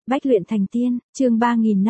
Bách luyện thành tiên, chương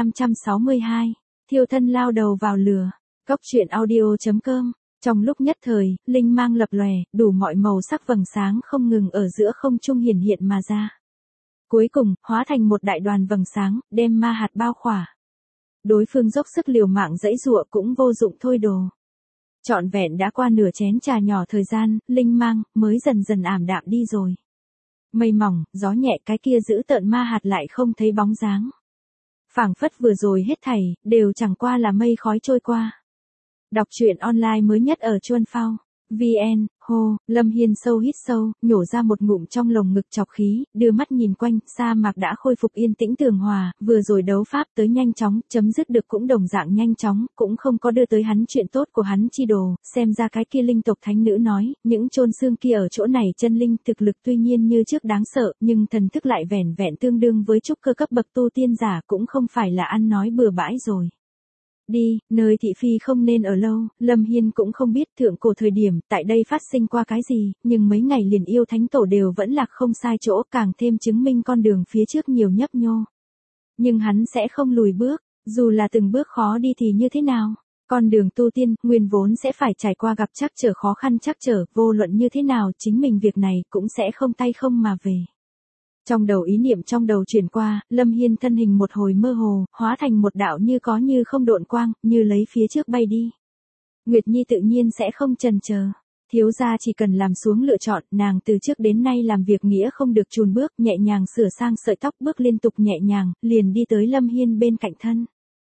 3562, thiêu thân lao đầu vào lửa. Cốc truyện audio.com. Trong lúc nhất thời, linh mang lập lòe, đủ mọi màu sắc vầng sáng không ngừng ở giữa không trung hiển hiện mà ra. Cuối cùng, hóa thành một đại đoàn vầng sáng, đem ma hạt bao khỏa. Đối phương dốc sức liều mạng giãy giụa cũng vô dụng thôi đồ. Trọn vẹn đã qua nửa chén trà nhỏ thời gian, linh mang mới dần dần ảm đạm đi rồi. Mây mỏng, gió nhẹ, cái kia giữ tợn ma hạt lại không thấy bóng dáng. Phảng phất vừa rồi hết thảy, đều chẳng qua là mây khói trôi qua. Đọc truyện online mới nhất ở Chuan Phao, VN, hô, Lâm Hiên sâu hít sâu, nhổ ra một ngụm trong lồng ngực chọc khí, đưa mắt nhìn quanh, sa mạc đã khôi phục yên tĩnh tường hòa, vừa rồi đấu pháp tới nhanh chóng, chấm dứt được cũng đồng dạng nhanh chóng, cũng không có đưa tới hắn chuyện tốt của hắn chi đồ, xem ra cái kia linh tộc thánh nữ nói, những chôn xương kia ở chỗ này chân linh thực lực tuy nhiên như trước đáng sợ, nhưng thần thức lại vẻn vẹn tương đương với trúc cơ cấp bậc tu tiên giả cũng không phải là ăn nói bừa bãi rồi. Đi, nơi thị phi không nên ở lâu, Lâm Hiên cũng không biết thượng cổ thời điểm, tại đây phát sinh qua cái gì, nhưng mấy ngày liền yêu thánh tổ đều vẫn lạc không sai chỗ, càng thêm chứng minh con đường phía trước nhiều nhấp nhô. Nhưng hắn sẽ không lùi bước, dù là từng bước khó đi thì như thế nào, con đường tu tiên, nguyên vốn sẽ phải trải qua gặp trắc trở khó khăn trắc trở, vô luận như thế nào, chính mình việc này cũng sẽ không tay không mà về. Trong đầu ý niệm trong đầu chuyển qua, Lâm Hiên thân hình một hồi mơ hồ, hóa thành một đạo như có như không độn quang, như lấy phía trước bay đi. Nguyệt Nhi tự nhiên sẽ không chần chờ. Thiếu gia chỉ cần làm xuống lựa chọn, nàng từ trước đến nay làm việc nghĩa không được chùn bước, nhẹ nhàng sửa sang sợi tóc bước liên tục nhẹ nhàng, liền đi tới Lâm Hiên bên cạnh thân.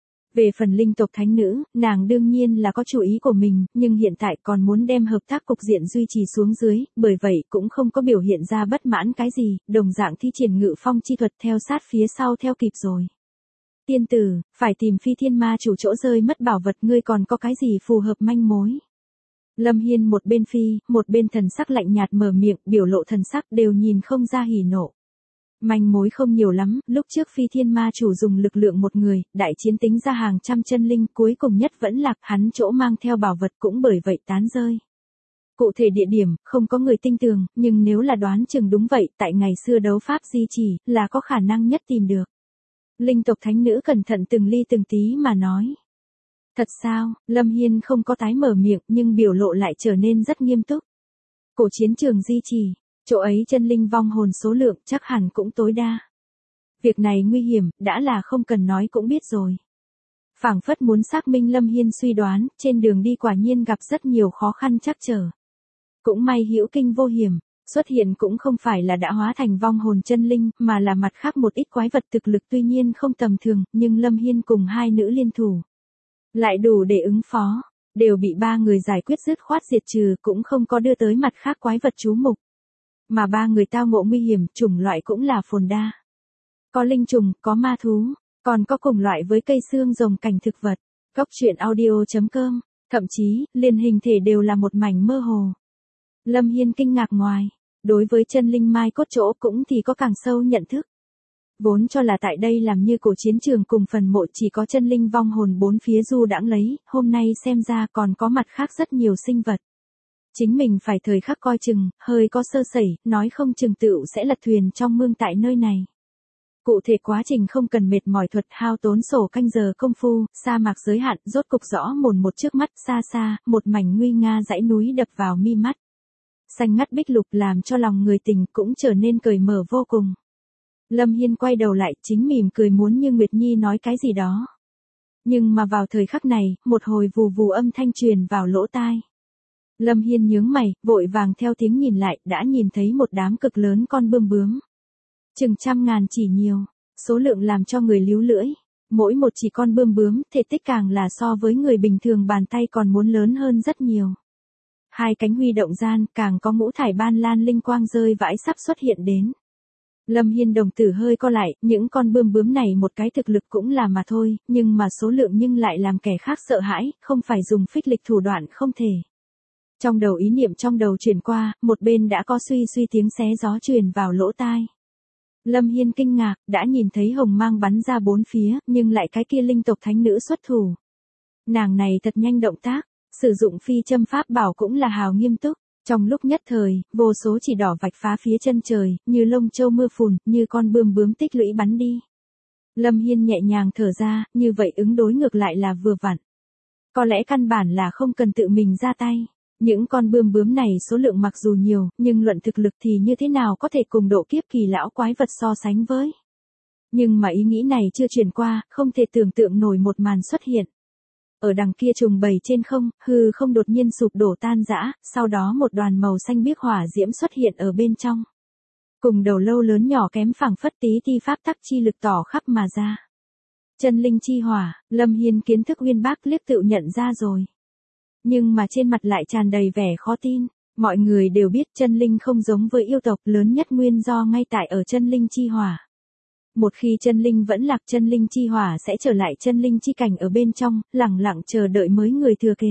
Về phần linh tộc thánh nữ, nàng đương nhiên là có chủ ý của mình, nhưng hiện tại còn muốn đem hợp tác cục diện duy trì xuống dưới, bởi vậy cũng không có biểu hiện ra bất mãn cái gì, đồng dạng thi triển ngự phong chi thuật theo sát phía sau theo kịp rồi. Tiên tử, phải tìm Phi Thiên Ma chủ chỗ rơi mất bảo vật, ngươi còn có cái gì phù hợp manh mối? Lâm Hiên một bên phi, một bên thần sắc lạnh nhạt mở miệng, biểu lộ thần sắc đều nhìn không ra hỉ nộ. Manh mối không nhiều lắm, lúc trước Phi Thiên Ma chủ dùng lực lượng một người, đại chiến tính ra hàng trăm chân linh, cuối cùng nhất vẫn lạc, hắn chỗ mang theo bảo vật cũng bởi vậy tán rơi. Cụ thể địa điểm, không có người tin tưởng, nhưng nếu là đoán chừng đúng vậy, tại ngày xưa đấu pháp di chỉ, là có khả năng nhất tìm được. Linh tộc thánh nữ cẩn thận từng ly từng tí mà nói. Thật sao, Lâm Hiên không có tái mở miệng, nhưng biểu lộ lại trở nên rất nghiêm túc. Cổ chiến trường di chỉ. Chỗ ấy chân linh vong hồn số lượng chắc hẳn cũng tối đa. Việc này nguy hiểm, đã là không cần nói cũng biết rồi. Phảng phất muốn xác minh Lâm Hiên suy đoán, trên đường đi quả nhiên gặp rất nhiều khó khăn trắc trở. Cũng may hữu kinh vô hiểm, xuất hiện cũng không phải là đã hóa thành vong hồn chân linh, mà là mặt khác một ít quái vật thực lực tuy nhiên không tầm thường, nhưng Lâm Hiên cùng hai nữ liên thủ. Lại đủ để ứng phó, đều bị ba người giải quyết dứt khoát diệt trừ, cũng không có đưa tới mặt khác quái vật chú mục. Mà ba người tao ngộ nguy hiểm, chủng loại cũng là phồn đa. Có linh trùng, có ma thú, còn có cùng loại với cây xương rồng cảnh thực vật. Cốc truyện audio.com, thậm chí, liền hình thể đều là một mảnh mơ hồ. Lâm Hiên kinh ngạc ngoài, đối với chân linh mai cốt chỗ cũng thì có càng sâu nhận thức. Vốn cho là tại đây làm như cổ chiến trường cùng phần mộ chỉ có chân linh vong hồn bốn phía du đãng lấy, hôm nay xem ra còn có mặt khác rất nhiều sinh vật. Chính mình phải thời khắc coi chừng, hơi có sơ sẩy, nói không chừng tựu sẽ lật thuyền trong mương tại nơi này. Cụ thể quá trình không cần mệt mỏi thuật hao tốn sổ canh giờ công phu, sa mạc giới hạn, rốt cục rõ mồn một trước mắt, xa xa, một mảnh nguy nga dãy núi đập vào mi mắt. Xanh ngắt bích lục làm cho lòng người tình cũng trở nên cởi mở vô cùng. Lâm Hiên quay đầu lại, chính mỉm cười muốn như Nguyệt Nhi nói cái gì đó. Nhưng mà vào thời khắc này, một hồi vù vù âm thanh truyền vào lỗ tai. Lâm Hiên nhướng mày, vội vàng theo tiếng nhìn lại, đã nhìn thấy một đám cực lớn con bươm bướm. Chừng trăm ngàn chỉ nhiều, số lượng làm cho người líu lưỡi. Mỗi một chỉ con bươm bướm, thể tích càng là so với người bình thường bàn tay còn muốn lớn hơn rất nhiều. Hai cánh huy động gian, càng có ngũ thải ban lan linh quang rơi vãi sắp xuất hiện đến. Lâm Hiên đồng tử hơi co lại, những con bươm bướm này một cái thực lực cũng là mà thôi, nhưng mà số lượng nhưng lại làm kẻ khác sợ hãi, không phải dùng phích lịch thủ đoạn không thể. Trong đầu ý niệm trong đầu truyền qua, một bên đã có suy suy tiếng xé gió truyền vào lỗ tai. Lâm Hiên kinh ngạc, đã nhìn thấy hồng mang bắn ra bốn phía, nhưng lại cái kia linh tộc thánh nữ xuất thủ. Nàng này thật nhanh động tác, sử dụng phi châm pháp bảo cũng là hào nghiêm túc. Trong lúc nhất thời, vô số chỉ đỏ vạch phá phía chân trời, như lông châu mưa phùn, như con bươm bướm tích lũy bắn đi. Lâm Hiên nhẹ nhàng thở ra, như vậy ứng đối ngược lại là vừa vặn. Có lẽ căn bản là không cần tự mình ra tay. Những con bươm bướm này số lượng mặc dù nhiều, nhưng luận thực lực thì như thế nào có thể cùng độ kiếp kỳ lão quái vật so sánh với. Nhưng mà ý nghĩ này chưa truyền qua, không thể tưởng tượng nổi một màn xuất hiện. Ở đằng kia trùng bầy trên không, hư không đột nhiên sụp đổ tan rã, sau đó một đoàn màu xanh biếc hỏa diễm xuất hiện ở bên trong. Cùng đầu lâu lớn nhỏ kém phảng phất tí ti pháp tắc chi lực tỏ khắp mà ra. Chân linh chi hỏa, Lâm Hiên kiến thức uyên bác liếc tự nhận ra rồi. Nhưng mà trên mặt lại tràn đầy vẻ khó tin. Mọi người đều biết chân linh không giống với yêu tộc, lớn nhất nguyên do ngay tại ở chân linh chi hỏa. Một khi chân linh vẫn lạc, chân linh chi hỏa sẽ trở lại chân linh chi cảnh ở bên trong, lẳng lặng chờ đợi mới người thừa kế.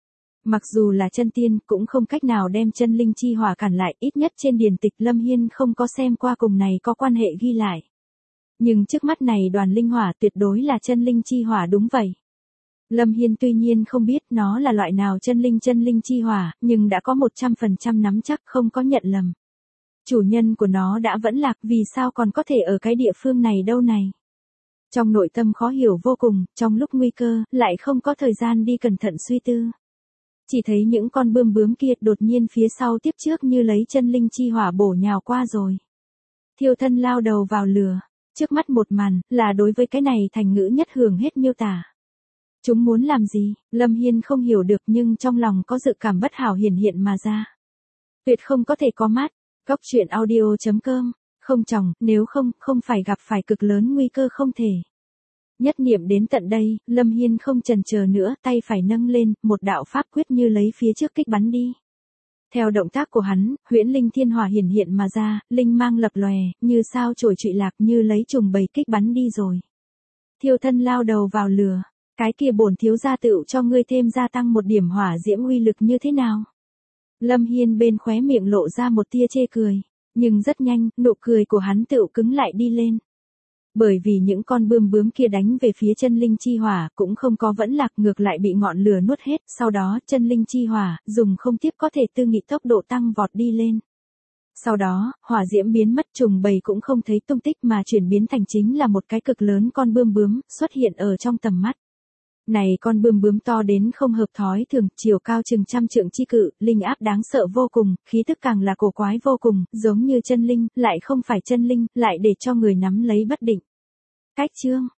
Mặc dù là chân tiên cũng không cách nào đem chân linh chi hỏa cản lại, ít nhất trên điển tịch Lâm Hiên không có xem qua cùng này có quan hệ ghi lại. Nhưng trước mắt này đoàn linh hỏa tuyệt đối là chân linh chi hỏa đúng vậy. Lâm Hiên tuy nhiên không biết nó là loại nào chân linh chi hỏa, nhưng đã có 100% nắm chắc không có nhận lầm. Chủ nhân của nó đã vẫn lạc, vì sao còn có thể ở cái địa phương này đâu này. Trong nội tâm khó hiểu vô cùng, trong lúc nguy cơ, lại không có thời gian đi cẩn thận suy tư. Chỉ thấy những con bươm bướm kia đột nhiên phía sau tiếp trước như lấy chân linh chi hỏa bổ nhào qua rồi. Thiêu thân lao đầu vào lửa. Trước mắt một màn, là đối với cái này thành ngữ nhất hưởng hết miêu tả. Chúng muốn làm gì, Lâm Hiên không hiểu được nhưng trong lòng có dự cảm bất hảo hiển hiện mà ra. Tuyệt không có thể có mát. Góc truyện audio.com, không chồng, nếu không phải gặp phải cực lớn nguy cơ không thể. Nhất niệm đến tận đây, Lâm Hiên không chần chờ nữa, tay phải nâng lên, một đạo pháp quyết như lấy phía trước kích bắn đi. Theo động tác của hắn, huyễn linh thiên hỏa hiển hiện mà ra, linh mang lập lòe, như sao chổi trụy lạc như lấy trùng bầy kích bắn đi rồi. Thiêu thân lao đầu vào lửa, cái kia bổn thiếu gia tựu cho ngươi thêm gia tăng một điểm hỏa diễm uy lực như thế nào? Lâm Hiên bên khóe miệng lộ ra một tia chê cười, nhưng rất nhanh, nụ cười của hắn tựu cứng lại đi lên. Bởi vì những con bươm bướm kia đánh về phía chân linh chi hỏa cũng không có vẫn lạc, ngược lại bị ngọn lửa nuốt hết, sau đó chân linh chi hỏa dùng không tiếp có thể tư nghị tốc độ tăng vọt đi lên. Sau đó, hỏa diễm biến mất, trùng bầy cũng không thấy tung tích mà chuyển biến thành chính là một cái cực lớn con bươm bướm xuất hiện ở trong tầm mắt. Này con bươm bướm to đến không hợp thói thường, chiều cao chừng 100 trượng chi cự, linh áp đáng sợ vô cùng, khí tức càng là cổ quái vô cùng, giống như chân linh, lại không phải chân linh, lại để cho người nắm lấy bất định. Cách chương